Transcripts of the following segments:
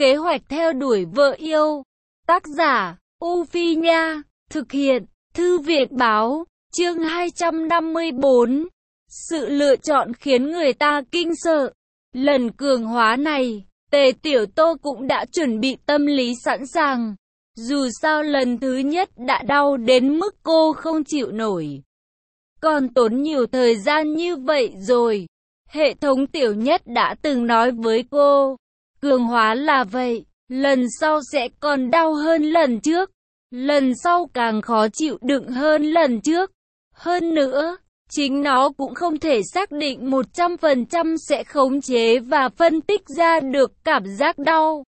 Kế hoạch theo đuổi vợ yêu. Tác giả, U Phi Nha. Thực hiện, Thư viện Báo. Chương 254. Sự lựa chọn khiến người ta kinh sợ. Lần cường hóa này, Tề Tiểu Tô cũng đã chuẩn bị tâm lý sẵn sàng. Dù sao lần thứ nhất đã đau đến mức cô không chịu nổi. Còn tốn nhiều thời gian như vậy rồi. Hệ thống Tiểu Nhất đã từng nói với cô, cường hóa là vậy, lần sau sẽ còn đau hơn lần trước. Lần sau càng khó chịu đựng hơn lần trước. Hơn nữa, chính nó cũng không thể xác định 100% sẽ khống chế và phân tích ra được cảm giác đau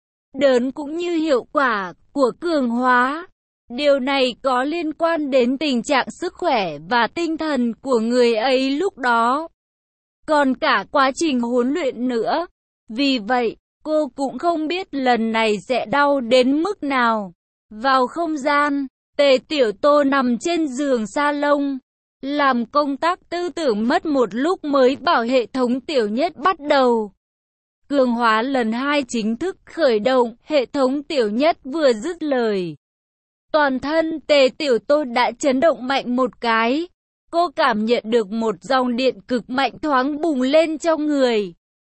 đớn cũng như hiệu quả của cường hóa. Điều này có liên quan đến tình trạng sức khỏe và tinh thần của người ấy lúc đó. Còn cả quá trình huấn luyện nữa. Vì vậy, cô cũng không biết lần này sẽ đau đến mức nào. Vào không gian, Tề Tiểu Tô nằm trên giường salon. Làm công tác tư tưởng mất một lúc mới bảo hệ thống Tiểu Nhất bắt đầu. Cường hóa lần 2 chính thức khởi động, hệ thống Tiểu Nhất vừa dứt lời. Toàn thân Tề Tiểu Tô đã chấn động mạnh một cái. Cô cảm nhận được một dòng điện cực mạnh thoáng bùng lên trong người.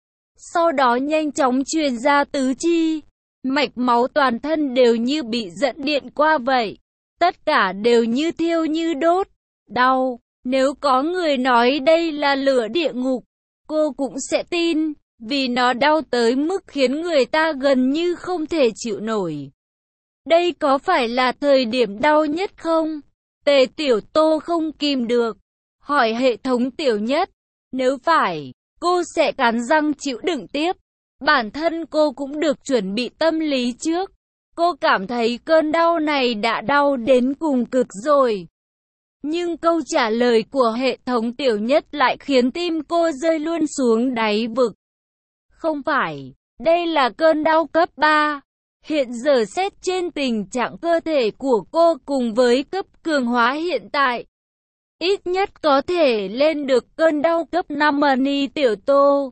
Sau đó nhanh chóng truyền ra tứ chi. Mạch máu toàn thân đều như bị dẫn điện qua vậy. Tất cả đều như thiêu như đốt. Đau. Nếu có người nói đây là lửa địa ngục, cô cũng sẽ tin. Vì nó đau tới mức khiến người ta gần như không thể chịu nổi. Đây có phải là thời điểm đau nhất không? Tề Tiểu Tô không kìm được. Hỏi hệ thống Tiểu Nhất. Nếu phải, cô sẽ cắn răng chịu đựng tiếp. Bản thân cô cũng được chuẩn bị tâm lý trước. Cô cảm thấy cơn đau này đã đau đến cùng cực rồi. Nhưng câu trả lời của hệ thống Tiểu Nhất lại khiến tim cô rơi luôn xuống đáy vực. Không phải, đây là cơn đau cấp 3. Hiện giờ xét trên tình trạng cơ thể của cô cùng với cấp cường hóa hiện tại, ít nhất có thể lên được cơn đau cấp 5 Ni Tiểu Tô.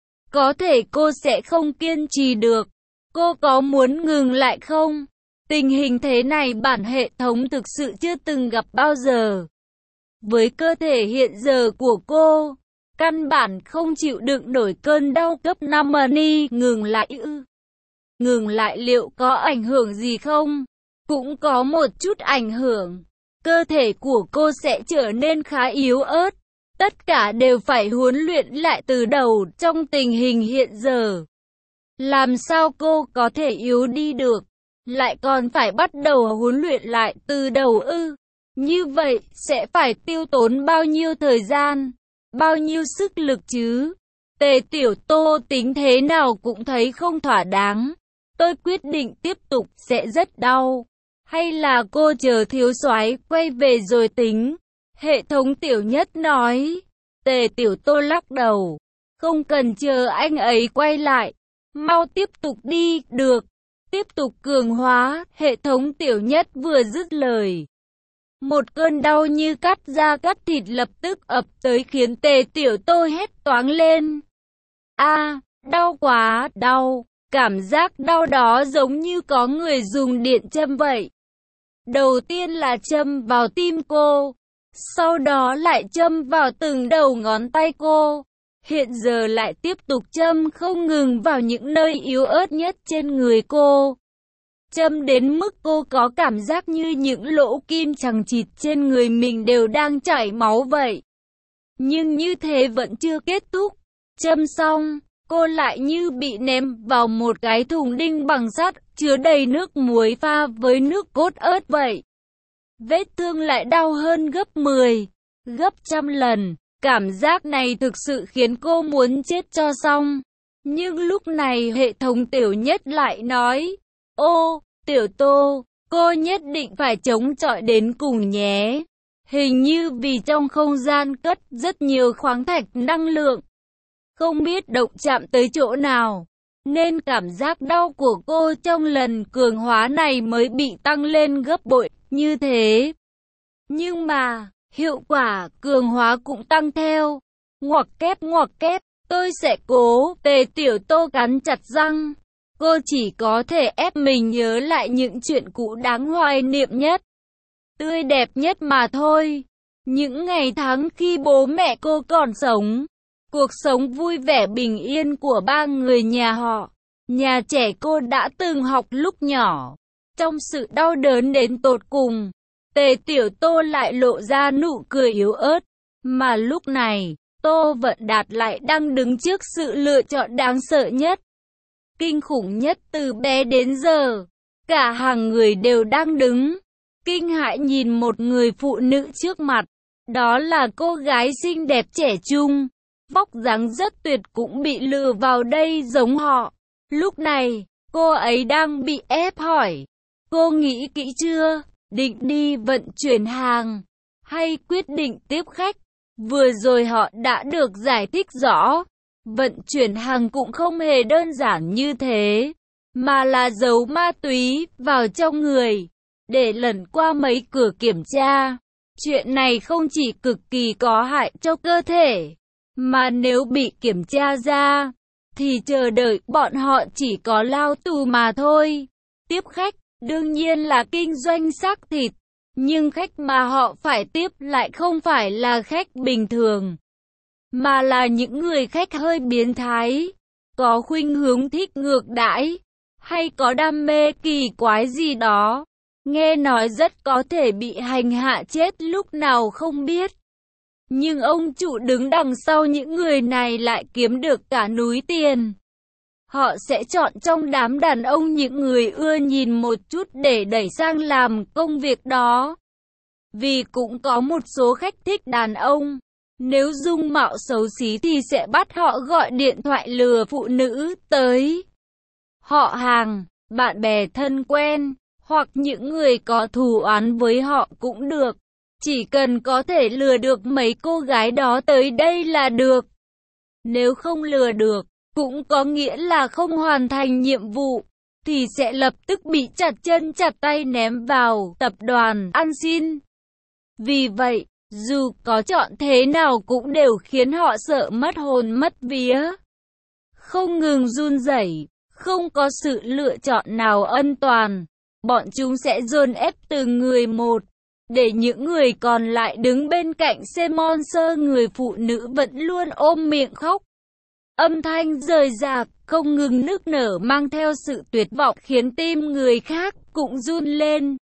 Có thể cô sẽ không kiên trì được. Cô có muốn ngừng lại không? Tình hình thế này bản hệ thống thực sự chưa từng gặp bao giờ. Với cơ thể hiện giờ của cô, căn bản không chịu đựng nổi cơn đau cấp 5 Ni. Ngừng lại ư? Ngừng lại liệu có ảnh hưởng gì không? Cũng có một chút ảnh hưởng. Cơ thể của cô sẽ trở nên khá yếu ớt. Tất cả đều phải huấn luyện lại từ đầu trong tình hình hiện giờ. Làm sao cô có thể yếu đi được? Lại còn phải bắt đầu huấn luyện lại từ đầu ư? Như vậy sẽ phải tiêu tốn bao nhiêu thời gian? Bao nhiêu sức lực chứ? Tề Tiểu Tô tính thế nào cũng thấy không thỏa đáng. Tôi quyết định tiếp tục sẽ rất đau. Hay là cô chờ thiếu soái quay về rồi tính? Hệ thống Tiểu Nhất nói. Tề Tiểu Tô lắc đầu. Không cần chờ anh ấy quay lại. Mau tiếp tục đi, được. Tiếp tục cường hóa, hệ thống Tiểu Nhất vừa dứt lời. Một cơn đau như cắt da cắt thịt lập tức ập tới khiến Tề Tiểu Tô hét toáng lên. Đau quá, đau. Cảm giác đau đó giống như có người dùng điện châm vậy. Đầu tiên là châm vào tim cô, sau đó lại châm vào từng đầu ngón tay cô. Hiện giờ lại tiếp tục châm không ngừng vào những nơi yếu ớt nhất trên người cô. Châm đến mức cô có cảm giác như những lỗ kim chằng chịt trên người mình đều đang chảy máu vậy. Nhưng như thế vẫn chưa kết thúc. Châm xong, cô lại như bị ném vào một cái thùng đinh bằng sắt, chứa đầy nước muối pha với nước cốt ớt vậy. Vết thương lại đau hơn gấp 10, gấp trăm lần. Cảm giác này thực sự khiến cô muốn chết cho xong. Nhưng lúc này hệ thống Tiểu Nhất lại nói, ô, Tiểu Tô, cô nhất định phải chống chọi đến cùng nhé. Hình như vì trong không gian cất rất nhiều khoáng thạch năng lượng. Không biết động chạm tới chỗ nào, nên cảm giác đau của cô trong lần cường hóa này mới bị tăng lên gấp bội như thế. Nhưng mà, hiệu quả cường hóa cũng tăng theo. Ngoặc kép, tôi sẽ cố. Tề Tiểu Tô cắn chặt răng. cô chỉ có thể ép mình nhớ lại những chuyện cũ đáng hoài niệm nhất, tươi đẹp nhất mà thôi. Những ngày tháng khi bố mẹ cô còn sống, cuộc sống vui vẻ bình yên của ba người nhà họ. Nhà trẻ cô đã từng học lúc nhỏ. Trong sự đau đớn đến tột cùng, Tề Tiểu Tô lại lộ ra nụ cười yếu ớt. Mà lúc này, Tô Vận Đạt lại đang đứng trước sự lựa chọn đáng sợ nhất, kinh khủng nhất từ bé đến giờ. Cả hàng người đều đang đứng, kinh hãi nhìn một người phụ nữ trước mặt. Đó là cô gái xinh đẹp trẻ trung, vóc dáng rất tuyệt cũng bị lừa vào đây giống họ. Lúc này, cô ấy đang bị ép hỏi. Cô nghĩ kỹ chưa? Định đi vận chuyển hàng, hay quyết định tiếp khách? Vừa rồi họ đã được giải thích rõ. Vận chuyển hàng cũng không hề đơn giản như thế, mà là giấu ma túy vào trong người, để lẩn qua mấy cửa kiểm tra. Chuyện này không chỉ cực kỳ có hại cho cơ thể, mà nếu bị kiểm tra ra, thì chờ đợi bọn họ chỉ có lao tù mà thôi. Tiếp khách, đương nhiên là kinh doanh xác thịt, nhưng khách mà họ phải tiếp lại không phải là khách bình thường, mà là những người khách hơi biến thái, có khuynh hướng thích ngược đãi, hay có đam mê kỳ quái gì đó. Nghe nói rất có thể bị hành hạ chết lúc nào không biết. Nhưng ông chủ đứng đằng sau những người này lại kiếm được cả núi tiền. Họ sẽ chọn trong đám đàn ông những người ưa nhìn một chút để đẩy sang làm công việc đó. Vì cũng có một số khách thích đàn ông, nếu dung mạo xấu xí thì sẽ bắt họ gọi điện thoại lừa phụ nữ tới. Họ hàng, bạn bè thân quen, hoặc những người có thù oán với họ cũng được. Chỉ cần có thể lừa được mấy cô gái đó tới đây là được. Nếu không lừa được, cũng có nghĩa là không hoàn thành nhiệm vụ, thì sẽ lập tức bị chặt chân chặt tay ném vào tập đoàn ăn xin. Vì vậy, dù có chọn thế nào cũng đều khiến họ sợ mất hồn mất vía, không ngừng run rẩy, không có sự lựa chọn nào an toàn. Bọn chúng sẽ dồn ép từng người một, để những người còn lại đứng bên cạnh xem monster. Người phụ nữ vẫn luôn ôm miệng khóc, âm thanh rời rạc, không ngừng nức nở mang theo sự tuyệt vọng khiến tim người khác cũng run lên.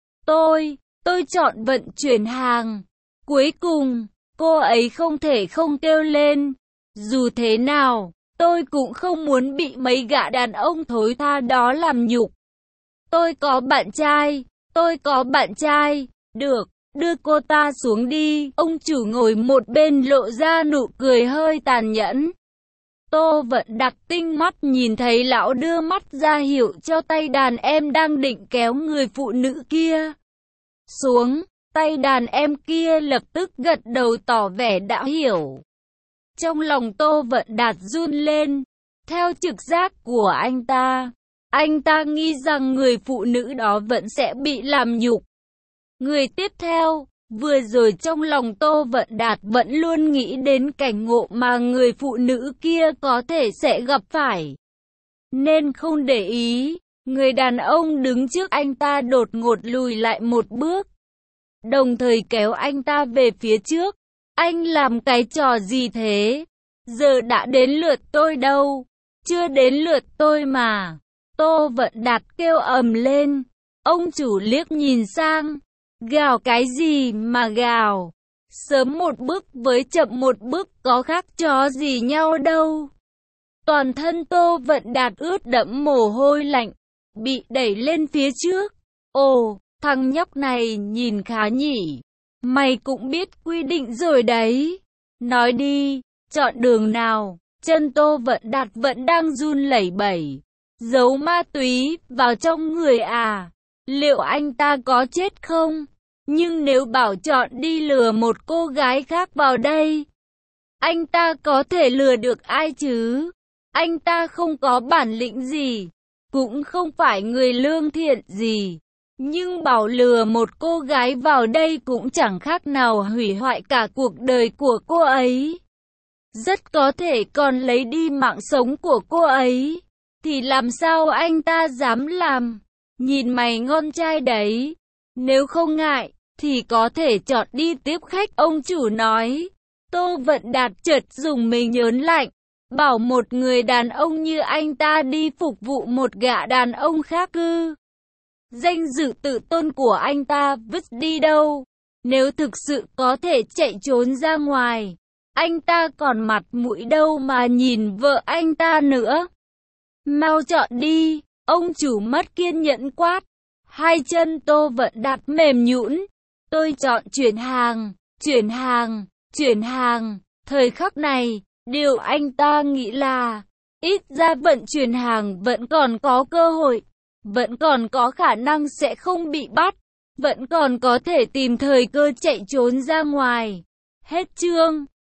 Tôi chọn vận chuyển hàng. Cuối cùng, cô ấy không thể không kêu lên. Dù thế nào, tôi cũng không muốn bị mấy gã đàn ông thối tha đó làm nhục. Tôi có bạn trai. Được, đưa cô ta xuống đi. Ông chủ ngồi một bên lộ ra nụ cười hơi tàn nhẫn. Tô Vận Đạt tinh mắt nhìn thấy lão đưa mắt ra hiệu cho tay đàn em đang định kéo người phụ nữ kia xuống. Tay đàn em kia lập tức gật đầu tỏ vẻ đã hiểu. Trong lòng Tô Vận Đạt run lên. Theo trực giác của anh ta nghĩ rằng người phụ nữ đó vẫn sẽ bị làm nhục. Người tiếp theo, vừa rồi trong lòng Tô Vận Đạt vẫn luôn nghĩ đến cảnh ngộ mà người phụ nữ kia có thể sẽ gặp phải, nên không để ý. Người đàn ông đứng trước anh ta đột ngột lùi lại một bước, đồng thời kéo anh ta về phía trước. Anh làm cái trò gì thế? Giờ đã đến lượt tôi đâu? Chưa đến lượt tôi mà. Tô Vận Đạt kêu ầm lên. Ông chủ liếc nhìn sang. Gào cái gì mà gào? Sớm một bước với chậm một bước có khác chó gì nhau đâu. Toàn thân Tô Vận Đạt ướt đẫm mồ hôi lạnh, bị đẩy lên phía trước. Ồ, thằng nhóc này nhìn khá nhỉ. Mày cũng biết quy định rồi đấy. Nói đi, chọn đường nào? Chân Tô Vận Đạt vẫn đang run lẩy bẩy. Giấu ma túy vào trong người à? Liệu anh ta có chết không? Nhưng nếu bảo chọn đi lừa một cô gái khác vào đây, anh ta có thể lừa được ai chứ? Anh ta không có bản lĩnh gì, cũng không phải người lương thiện gì. Nhưng bảo lừa một cô gái vào đây cũng chẳng khác nào hủy hoại cả cuộc đời của cô ấy. Rất có thể còn lấy đi mạng sống của cô ấy. thì làm sao anh ta dám làm? Nhìn mày ngon trai đấy. Nếu không ngại, thì có thể chọn đi tiếp khách, ông chủ nói. Tô Vận Đạt chợt dùng mình nhớn lạnh. Bảo một người đàn ông như anh ta đi phục vụ một gã đàn ông khác ư? Danh dự tự tôn của anh ta vứt đi đâu? Nếu thực sự có thể chạy trốn ra ngoài, anh ta còn mặt mũi đâu mà nhìn vợ anh ta nữa. Mau chọn đi, ông chủ mất kiên nhẫn quát. Hai chân Tô Vận Đạt mềm nhũn. Tôi chọn chuyển hàng, chuyển hàng, chuyển hàng. Thời khắc này, điều anh ta nghĩ là, ít ra vận chuyển hàng vẫn còn có cơ hội, vẫn còn có khả năng sẽ không bị bắt, vẫn còn có thể tìm thời cơ chạy trốn ra ngoài. Hết chương.